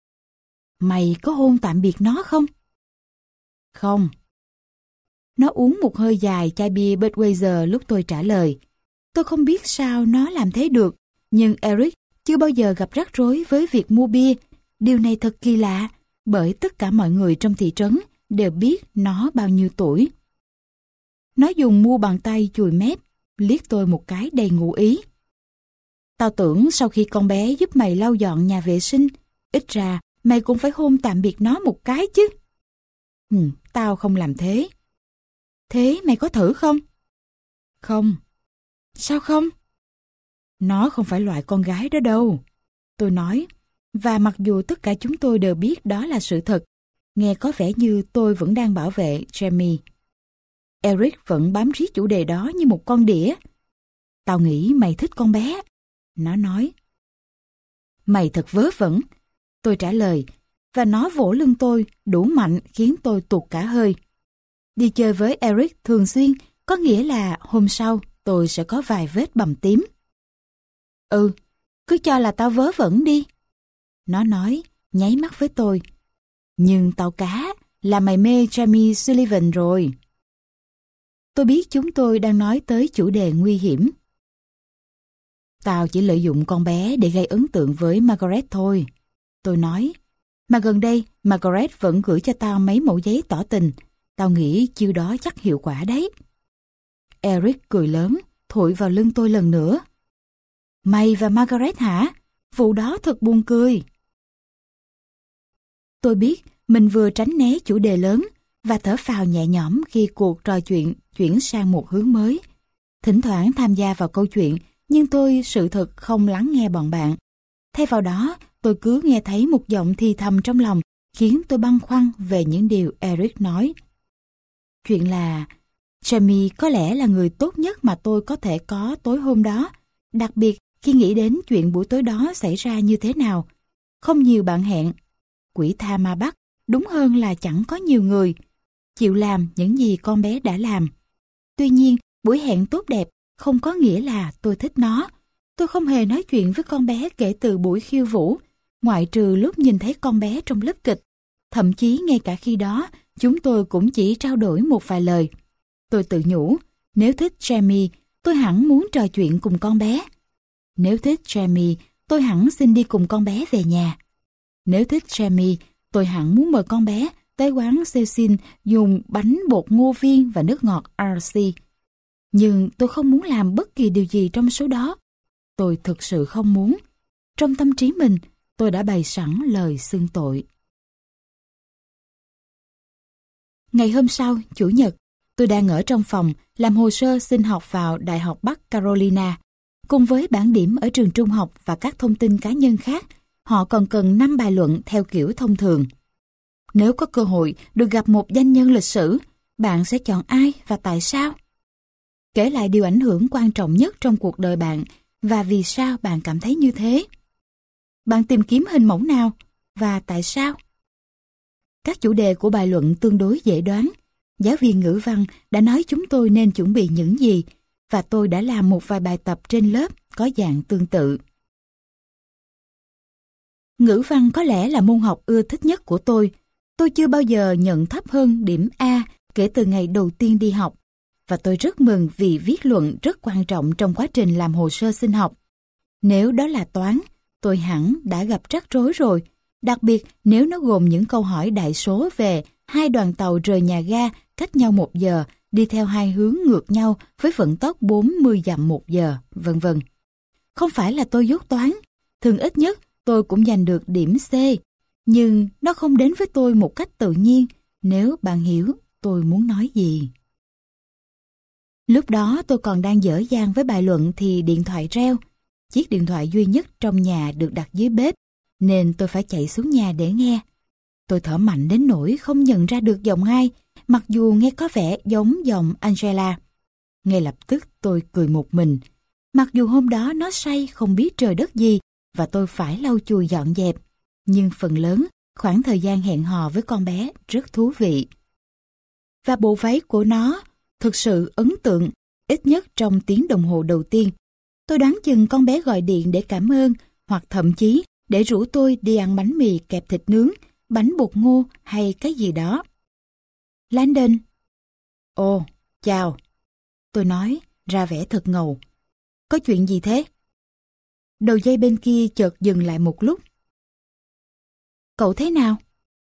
Mày có hôn tạm biệt nó không? Không. Nó uống một hơi dài chai bia Budweiser lúc tôi trả lời. Tôi không biết sao nó làm thế được, nhưng Eric chưa bao giờ gặp rắc rối với việc mua bia. Điều này thật kỳ lạ, bởi tất cả mọi người trong thị trấn đều biết nó bao nhiêu tuổi. Nó dùng mu bàn tay chùi mép, liếc tôi một cái đầy ngụ ý. Tao tưởng sau khi con bé giúp mày lau dọn nhà vệ sinh, ít ra mày cũng phải hôn tạm biệt nó một cái chứ. Ừ, tao không làm thế. Thế mày có thử không? Không. Sao không? Nó không phải loại con gái đó đâu. Tôi nói, và mặc dù tất cả chúng tôi đều biết đó là sự thật, nghe có vẻ như tôi vẫn đang bảo vệ Jamie. Eric vẫn bám riết chủ đề đó như một con đĩa. Tao nghĩ mày thích con bé. Nó nói. Mày thật vớ vẩn. Tôi trả lời, và nó vỗ lưng tôi đủ mạnh khiến tôi tuột cả hơi. Đi chơi với Eric thường xuyên có nghĩa là hôm sau tôi sẽ có vài vết bầm tím. Ừ, cứ cho là tao vớ vẩn đi. Nó nói, nháy mắt với tôi. Nhưng tao cá là mày mê Jamie Sullivan rồi. Tôi biết chúng tôi đang nói tới chủ đề nguy hiểm. Tao chỉ lợi dụng con bé để gây ấn tượng với Margaret thôi. Tôi nói, mà gần đây Margaret vẫn gửi cho tao mấy mẫu giấy tỏ tình. Tao nghĩ chiêu đó chắc hiệu quả đấy. Eric cười lớn, thổi vào lưng tôi lần nữa. Mày và Margaret hả? Vụ đó thật buồn cười. Tôi biết mình vừa tránh né chủ đề lớn và thở phào nhẹ nhõm khi cuộc trò chuyện chuyển sang một hướng mới. Thỉnh thoảng tham gia vào câu chuyện, nhưng tôi sự thật không lắng nghe bọn bạn. Thay vào đó, tôi cứ nghe thấy một giọng thì thầm trong lòng, khiến tôi băn khoăn về những điều Eric nói. Chuyện là, Jamie có lẽ là người tốt nhất mà tôi có thể có tối hôm đó, đặc biệt khi nghĩ đến chuyện buổi tối đó xảy ra như thế nào. Không nhiều bạn hẹn. Quỷ tha ma bắt, đúng hơn là chẳng có nhiều người chịu làm những gì con bé đã làm. Tuy nhiên, buổi hẹn tốt đẹp không có nghĩa là tôi thích nó. Tôi không hề nói chuyện với con bé kể từ buổi khiêu vũ, ngoại trừ lúc nhìn thấy con bé trong lớp kịch. Thậm chí ngay cả khi đó, chúng tôi cũng chỉ trao đổi một vài lời. Tôi tự nhủ, nếu thích Jamie, tôi hẳn muốn trò chuyện cùng con bé. Nếu thích Jamie, tôi hẳn xin đi cùng con bé về nhà. Nếu thích Jamie, tôi hẳn muốn mời con bé tới quán Cecil dùng bánh bột ngô viên và nước ngọt rờ xê. Nhưng tôi không muốn làm bất kỳ điều gì trong số đó. Tôi thực sự không muốn. Trong tâm trí mình, tôi đã bày sẵn lời xưng tội. Ngày hôm sau, Chủ nhật, tôi đang ở trong phòng làm hồ sơ xin học vào Đại học Bắc Carolina. Cùng với bảng điểm ở trường trung học và các thông tin cá nhân khác, họ còn cần năm bài luận theo kiểu thông thường. Nếu có cơ hội được gặp một danh nhân lịch sử, bạn sẽ chọn ai và tại sao? Kể lại điều ảnh hưởng quan trọng nhất trong cuộc đời bạn và vì sao bạn cảm thấy như thế. Bạn tìm kiếm hình mẫu nào và tại sao? Các chủ đề của bài luận tương đối dễ đoán. Giáo viên ngữ văn đã nói chúng tôi nên chuẩn bị những gì, và tôi đã làm một vài bài tập trên lớp có dạng tương tự. Ngữ văn có lẽ là môn học ưa thích nhất của tôi. Tôi chưa bao giờ nhận thấp hơn điểm A kể từ ngày đầu tiên đi học, và tôi rất mừng vì viết luận rất quan trọng trong quá trình làm hồ sơ xin học. Nếu đó là toán, tôi hẳn đã gặp rắc rối rồi, đặc biệt nếu nó gồm những câu hỏi đại số về hai đoàn tàu rời nhà ga cách nhau một giờ, đi theo hai hướng ngược nhau với vận tốc bốn mươi dặm một giờ, vân vân. Không phải là tôi dốt toán, thường ít nhất tôi cũng giành được điểm C, nhưng nó không đến với tôi một cách tự nhiên, nếu bạn hiểu tôi muốn nói gì. Lúc đó tôi còn đang dở dang với bài luận thì điện thoại reo. Chiếc điện thoại duy nhất trong nhà được đặt dưới bếp, nên tôi phải chạy xuống nhà để nghe. Tôi thở mạnh đến nỗi không nhận ra được giọng ai, mặc dù nghe có vẻ giống giọng Angela. Ngay lập tức tôi cười một mình. Mặc dù hôm đó nó say không biết trời đất gì, và tôi phải lau chùi dọn dẹp, nhưng phần lớn khoảng thời gian hẹn hò với con bé rất thú vị. Và bộ váy của nó thực sự ấn tượng, ít nhất trong tiếng đồng hồ đầu tiên. Tôi đoán chừng con bé gọi điện để cảm ơn, hoặc thậm chí để rủ tôi đi ăn bánh mì kẹp thịt nướng, bánh bột ngô hay cái gì đó. Landon. Ồ, chào. Tôi nói, ra vẻ thật ngầu. Có chuyện gì thế? Đầu dây bên kia chợt dừng lại một lúc. Cậu thế nào?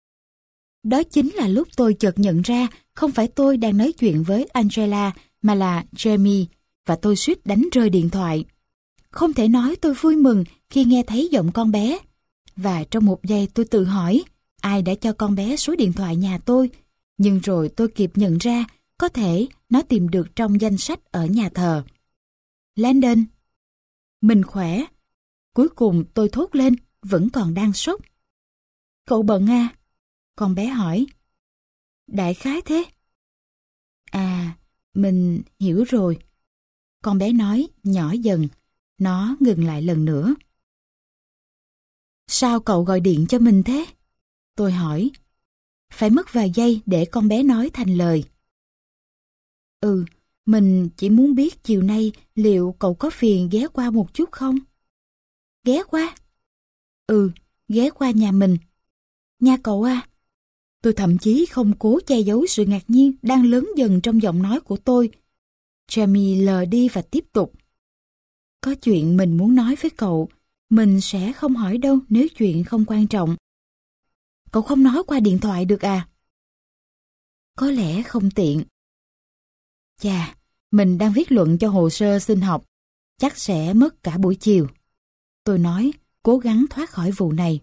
Đó chính là lúc tôi chợt nhận ra không phải tôi đang nói chuyện với Angela mà là Jamie, và tôi suýt đánh rơi điện thoại. Không thể nói tôi vui mừng khi nghe thấy giọng con bé. Và trong một giây tôi tự hỏi ai đã cho con bé số điện thoại nhà tôi, nhưng rồi tôi kịp nhận ra có thể nó tìm được trong danh sách ở nhà thờ. Landon. Mình khỏe. Cuối cùng tôi thốt lên, vẫn còn đang sốc. Cậu bận à? Con bé hỏi. Đại khái thế. À, mình hiểu rồi. Con bé nói nhỏ dần. Nó ngừng lại lần nữa. Sao cậu gọi điện cho mình thế? Tôi hỏi. Phải mất vài giây để con bé nói thành lời. Ừ, mình chỉ muốn biết chiều nay liệu cậu có phiền ghé qua một chút không? Ghé qua? Ừ, ghé qua nhà mình. Nhà cậu à? Tôi thậm chí không cố che giấu sự ngạc nhiên đang lớn dần trong giọng nói của tôi. Jamie lờ đi và tiếp tục. Có chuyện mình muốn nói với cậu. Mình sẽ không hỏi đâu nếu chuyện không quan trọng. Cậu không nói qua điện thoại được à? Có lẽ không tiện. Chà, mình đang viết luận cho hồ sơ xin học. Chắc sẽ mất cả buổi chiều. Tôi nói, cố gắng thoát khỏi vụ này.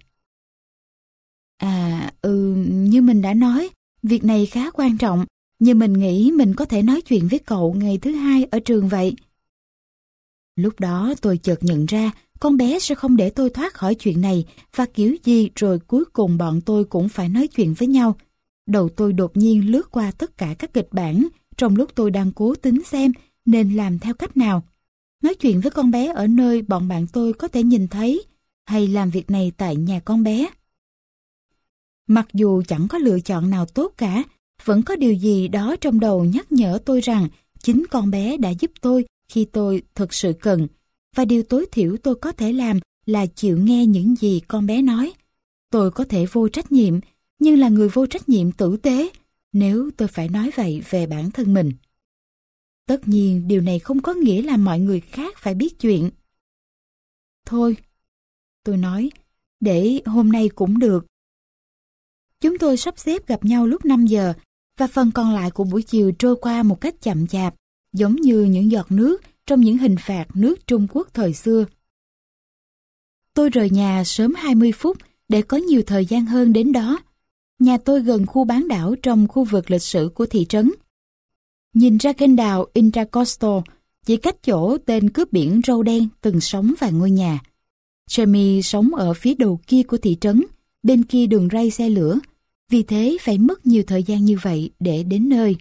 À, ừ, như mình đã nói, việc này khá quan trọng, nhưng mình nghĩ mình có thể nói chuyện với cậu ngày thứ hai ở trường vậy. Lúc đó tôi chợt nhận ra con bé sẽ không để tôi thoát khỏi chuyện này, và kiểu gì rồi cuối cùng bọn tôi cũng phải nói chuyện với nhau. Đầu tôi đột nhiên lướt qua tất cả các kịch bản trong lúc tôi đang cố tính xem nên làm theo cách nào. Nói chuyện với con bé ở nơi bọn bạn tôi có thể nhìn thấy, hay làm việc này tại nhà con bé. Mặc dù chẳng có lựa chọn nào tốt cả, vẫn có điều gì đó trong đầu nhắc nhở tôi rằng chính con bé đã giúp tôi khi tôi thực sự cần, và điều tối thiểu tôi có thể làm là chịu nghe những gì con bé nói. Tôi có thể vô trách nhiệm, nhưng là người vô trách nhiệm tử tế, nếu tôi phải nói vậy về bản thân mình. Tất nhiên điều này không có nghĩa là mọi người khác phải biết chuyện. Thôi, tôi nói, để hôm nay cũng được. Chúng tôi sắp xếp gặp nhau lúc năm giờ, và phần còn lại của buổi chiều trôi qua một cách chậm chạp, giống như những giọt nước trong những hình phạt nước Trung Quốc thời xưa. Tôi rời nhà sớm hai mươi phút để có nhiều thời gian hơn đến đó. Nhà tôi gần khu bán đảo trong khu vực lịch sử của thị trấn. Nhìn ra kênh đào Intracoastal, chỉ cách chỗ tên cướp biển râu đen từng sống vài ngôi nhà. Jamie sống ở phía đầu kia của thị trấn, bên kia đường ray xe lửa, vì thế phải mất nhiều thời gian như vậy để đến nơi.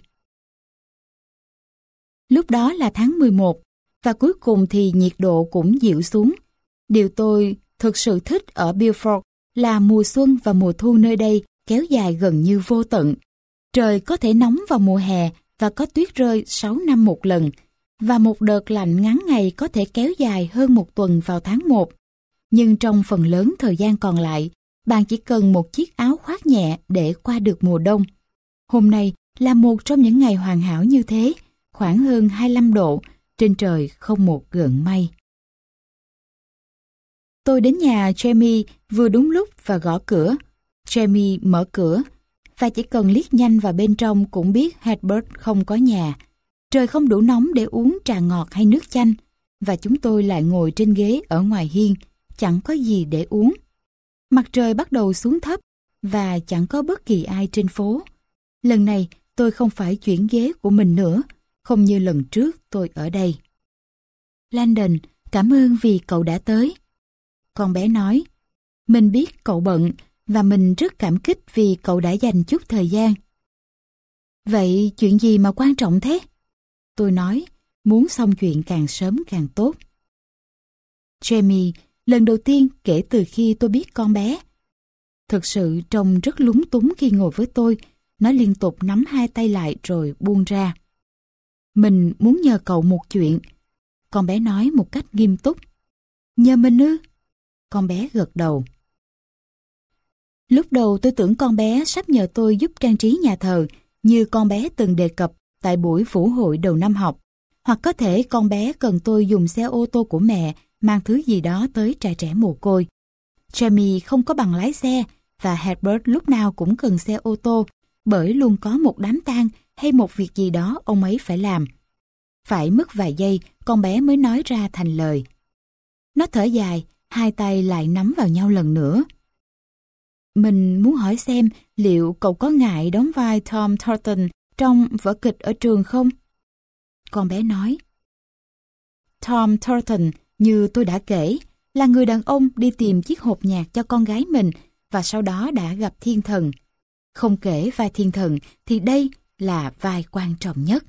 Lúc đó là tháng mười một, và cuối cùng thì nhiệt độ cũng dịu xuống. Điều tôi thực sự thích ở Beaufort là mùa xuân và mùa thu nơi đây kéo dài gần như vô tận. Trời có thể nóng vào mùa hè và có tuyết rơi sáu năm một lần, và một đợt lạnh ngắn ngày có thể kéo dài hơn một tuần vào tháng một. Nhưng trong phần lớn thời gian còn lại, bạn chỉ cần một chiếc áo khoác nhẹ để qua được mùa đông. Hôm nay là một trong những ngày hoàn hảo như thế, khoảng hơn hai mươi lăm độ, trên trời không một gợn mây. Tôi đến nhà Jamie vừa đúng lúc và gõ cửa. Jamie mở cửa, và chỉ cần liếc nhanh vào bên trong cũng biết Herbert không có nhà. Trời không đủ nóng để uống trà ngọt hay nước chanh, và chúng tôi lại ngồi trên ghế ở ngoài hiên, chẳng có gì để uống. Mặt trời bắt đầu xuống thấp, và chẳng có bất kỳ ai trên phố. Lần này tôi không phải chuyển ghế của mình nữa, không như lần trước tôi ở đây. Landon, cảm ơn vì cậu đã tới. Con bé nói, mình biết cậu bận, và mình rất cảm kích vì cậu đã dành chút thời gian. Vậy chuyện gì mà quan trọng thế? Tôi nói, muốn xong chuyện càng sớm càng tốt. Jamie, lần đầu tiên kể từ khi tôi biết con bé, thực sự trông rất lúng túng khi ngồi với tôi. Nó liên tục nắm hai tay lại rồi buông ra. Mình muốn nhờ cậu một chuyện. Con bé nói một cách nghiêm túc. Nhờ mình ư? Con bé gật đầu. Lúc đầu tôi tưởng con bé sắp nhờ tôi giúp trang trí nhà thờ, như con bé từng đề cập tại buổi vũ hội đầu năm học. Hoặc có thể con bé cần tôi dùng xe ô tô của mẹ mang thứ gì đó tới trại trẻ mồ côi. Jamie không có bằng lái xe, và Herbert lúc nào cũng cần xe ô tô, bởi luôn có một đám tang hay một việc gì đó ông ấy phải làm. Phải mất vài giây, con bé mới nói ra thành lời. Nó thở dài, hai tay lại nắm vào nhau lần nữa. Mình muốn hỏi xem liệu cậu có ngại đóng vai Tom Thornton trong vở kịch ở trường không? Con bé nói. Tom Thornton, như tôi đã kể, là người đàn ông đi tìm chiếc hộp nhạc cho con gái mình và sau đó đã gặp thiên thần. Không kể vai thiên thần thì đây là vai quan trọng nhất.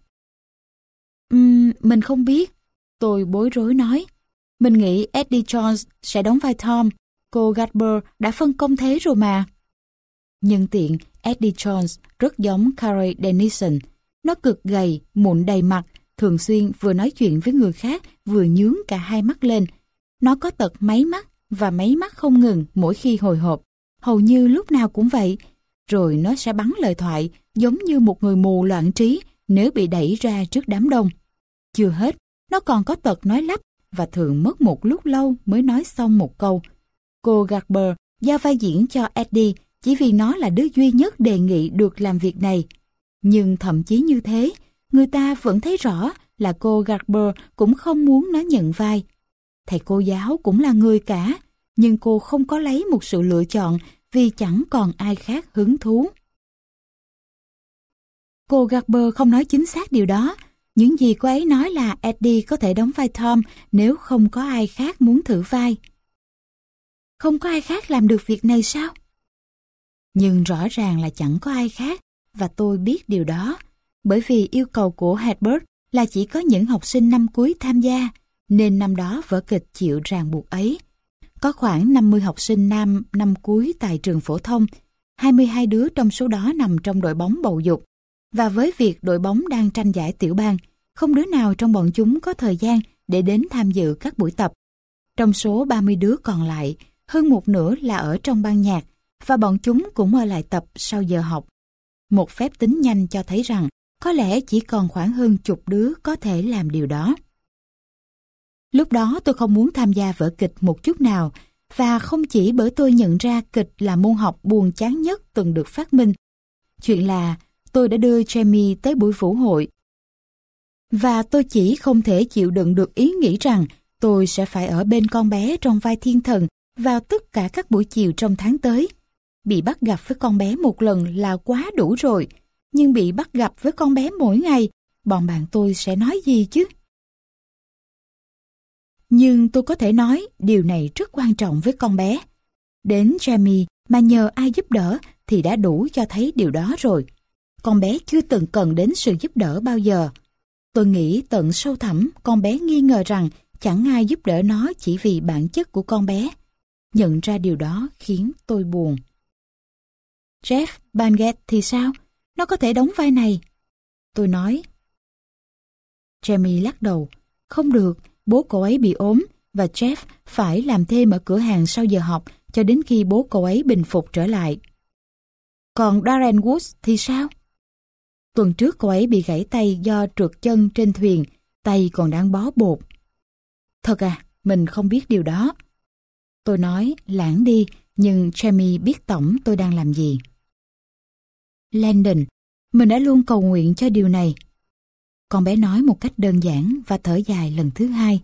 Uhm, mình không biết. Tôi bối rối nói. Mình nghĩ Eddie Jones sẽ đóng vai Tom. Cô Garber đã phân công thế rồi mà. Nhân tiện, Eddie Jones rất giống Carey Dennison. Nó cực gầy, mụn đầy mặt, thường xuyên vừa nói chuyện với người khác vừa nhướng cả hai mắt lên. Nó có tật máy mắt và máy mắt không ngừng mỗi khi hồi hộp. Hầu như lúc nào cũng vậy. Rồi nó sẽ bắn lời thoại giống như một người mù loạn trí nếu bị đẩy ra trước đám đông. Chưa hết, nó còn có tật nói lắp và thường mất một lúc lâu mới nói xong một câu. Cô Garber giao vai diễn cho Eddie chỉ vì nó là đứa duy nhất đề nghị được làm việc này. Nhưng thậm chí như thế, người ta vẫn thấy rõ là cô Garber cũng không muốn nó nhận vai. Thầy cô giáo cũng là người cả, nhưng cô không có lấy một sự lựa chọn vì chẳng còn ai khác hứng thú. Cô Garber không nói chính xác điều đó. Những gì cô ấy nói là Eddie có thể đóng vai Tom nếu không có ai khác muốn thử vai. Không có ai khác làm được việc này sao? Nhưng rõ ràng là chẳng có ai khác, và tôi biết điều đó, bởi vì yêu cầu của Herbert là chỉ có những học sinh năm cuối tham gia, nên năm đó vở kịch chịu ràng buộc ấy. Có khoảng năm mươi học sinh nam năm cuối tại trường phổ thông, hai mươi hai đứa trong số đó nằm trong đội bóng bầu dục. Và với việc đội bóng đang tranh giải tiểu bang, không đứa nào trong bọn chúng có thời gian để đến tham dự các buổi tập. Trong số ba mươi đứa còn lại, hơn một nửa là ở trong ban nhạc, và bọn chúng cũng ở lại tập sau giờ học. Một phép tính nhanh cho thấy rằng có lẽ chỉ còn khoảng hơn chục đứa có thể làm điều đó. Lúc đó tôi không muốn tham gia vở kịch một chút nào, và không chỉ bởi tôi nhận ra kịch là môn học buồn chán nhất từng được phát minh. Chuyện là tôi đã đưa Jamie tới buổi vũ hội, và tôi chỉ không thể chịu đựng được ý nghĩ rằng tôi sẽ phải ở bên con bé trong vai thiên thần vào tất cả các buổi chiều trong tháng tới. Bị bắt gặp với con bé một lần là quá đủ rồi, nhưng bị bắt gặp với con bé mỗi ngày, bọn bạn tôi sẽ nói gì chứ? Nhưng tôi có thể nói điều này rất quan trọng với con bé. Đến Jamie mà nhờ ai giúp đỡ thì đã đủ cho thấy điều đó rồi. Con bé chưa từng cần đến sự giúp đỡ bao giờ. Tôi nghĩ tận sâu thẳm con bé nghi ngờ rằng chẳng ai giúp đỡ nó chỉ vì bản chất của con bé. Nhận ra điều đó khiến tôi buồn. Jeff Bangett thì sao? Nó có thể đóng vai này. Tôi nói. Jamie lắc đầu. Không được, bố cậu ấy bị ốm và Jeff phải làm thêm ở cửa hàng sau giờ học cho đến khi bố cậu ấy bình phục trở lại. Còn Darren Woods thì sao? Tuần trước cậu ấy bị gãy tay do trượt chân trên thuyền, tay còn đang bó bột. Thật à, mình không biết điều đó. Tôi nói lãng đi, nhưng Jamie biết tổng tôi đang làm gì. Landon, mình đã luôn cầu nguyện cho điều này. Con bé nói một cách đơn giản và thở dài lần thứ hai.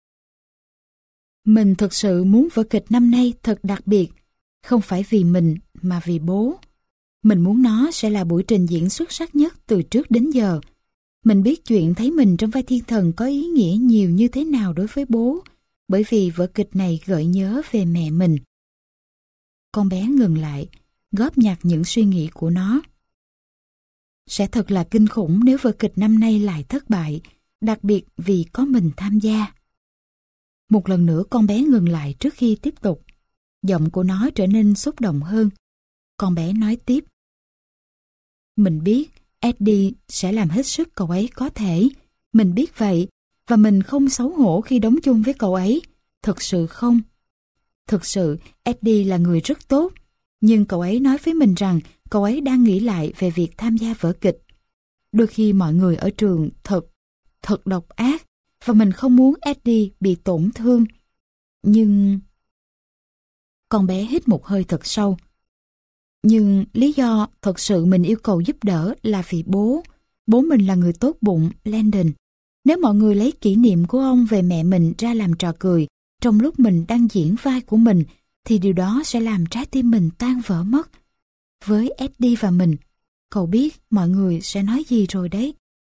Mình thực sự muốn vở kịch năm nay thật đặc biệt, không phải vì mình mà vì bố. Mình muốn nó sẽ là buổi trình diễn xuất sắc nhất từ trước đến giờ. Mình biết chuyện thấy mình trong vai thiên thần có ý nghĩa nhiều như thế nào đối với bố, bởi vì vở kịch này gợi nhớ về mẹ mình. Con bé ngừng lại, góp nhặt những suy nghĩ của nó. Sẽ thật là kinh khủng nếu vở kịch năm nay lại thất bại, đặc biệt vì có mình tham gia. Một lần nữa con bé ngừng lại trước khi tiếp tục. Giọng của nó trở nên xúc động hơn. Con bé nói tiếp. Mình biết Eddie sẽ làm hết sức cậu ấy có thể. Mình biết vậy, và mình không xấu hổ khi đóng chung với cậu ấy. Thực sự không. Thực sự, Eddie là người rất tốt. Nhưng cậu ấy nói với mình rằng cậu ấy đang nghĩ lại về việc tham gia vở kịch. Đôi khi mọi người ở trường thật, thật độc ác, và mình không muốn Eddie bị tổn thương. Nhưng... Con bé hít một hơi thật sâu. Nhưng lý do thật sự mình yêu cầu giúp đỡ là vì bố. Bố mình là người tốt bụng, Landon. Nếu mọi người lấy kỷ niệm của ông về mẹ mình ra làm trò cười trong lúc mình đang diễn vai của mình, thì điều đó sẽ làm trái tim mình tan vỡ mất. Với Eddie và mình, cậu biết mọi người sẽ nói gì rồi đấy.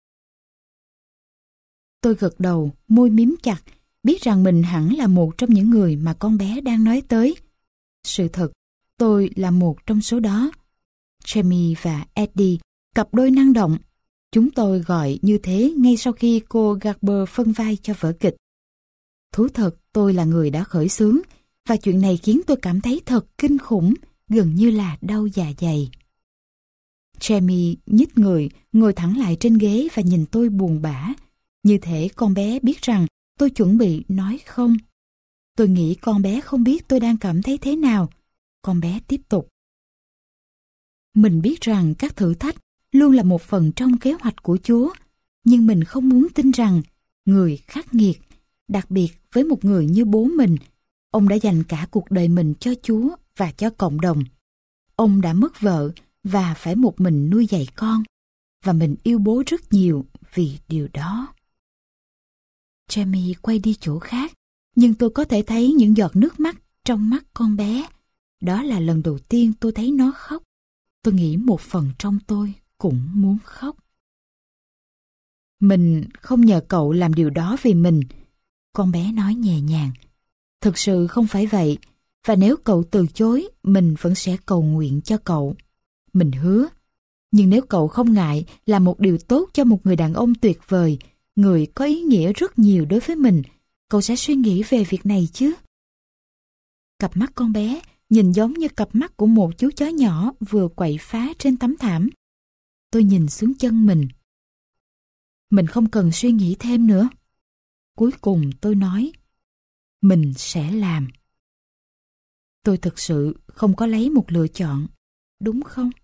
Tôi gật đầu, môi mím chặt, biết rằng mình hẳn là một trong những người mà con bé đang nói tới. Sự thật, tôi là một trong số đó. Jamie và Eddie, cặp đôi năng động. Chúng tôi gọi như thế ngay sau khi cô Garber phân vai cho vở kịch. Thú thật, tôi là người đã khởi xướng, và chuyện này khiến tôi cảm thấy thật kinh khủng, gần như là đau dạ dày. Jamie nhích người, ngồi thẳng lại trên ghế và nhìn tôi buồn bã. Như thể con bé biết rằng tôi chuẩn bị nói không. Tôi nghĩ con bé không biết tôi đang cảm thấy thế nào. Con bé tiếp tục. Mình biết rằng các thử thách luôn là một phần trong kế hoạch của Chúa, nhưng mình không muốn tin rằng người khắc nghiệt, đặc biệt với một người như bố mình, ông đã dành cả cuộc đời mình cho Chúa và cho cộng đồng. Ông đã mất vợ và phải một mình nuôi dạy con, và mình yêu bố rất nhiều vì điều đó. Jamie quay đi chỗ khác, nhưng tôi có thể thấy những giọt nước mắt trong mắt con bé. Đó là lần đầu tiên tôi thấy nó khóc. Tôi nghĩ một phần trong tôi cũng muốn khóc. Mình không nhờ cậu làm điều đó vì mình, con bé nói nhẹ nhàng. Thực sự không phải vậy, và nếu cậu từ chối, mình vẫn sẽ cầu nguyện cho cậu. Mình hứa. Nhưng nếu cậu không ngại làm một điều tốt cho một người đàn ông tuyệt vời, người có ý nghĩa rất nhiều đối với mình, cậu sẽ suy nghĩ về việc này chứ? Cặp mắt con bé nhìn giống như cặp mắt của một chú chó nhỏ vừa quậy phá trên tấm thảm. Tôi nhìn xuống chân mình. Mình không cần suy nghĩ thêm nữa. Cuối cùng tôi nói, mình sẽ làm. Tôi thực sự không có lấy một lựa chọn, đúng không?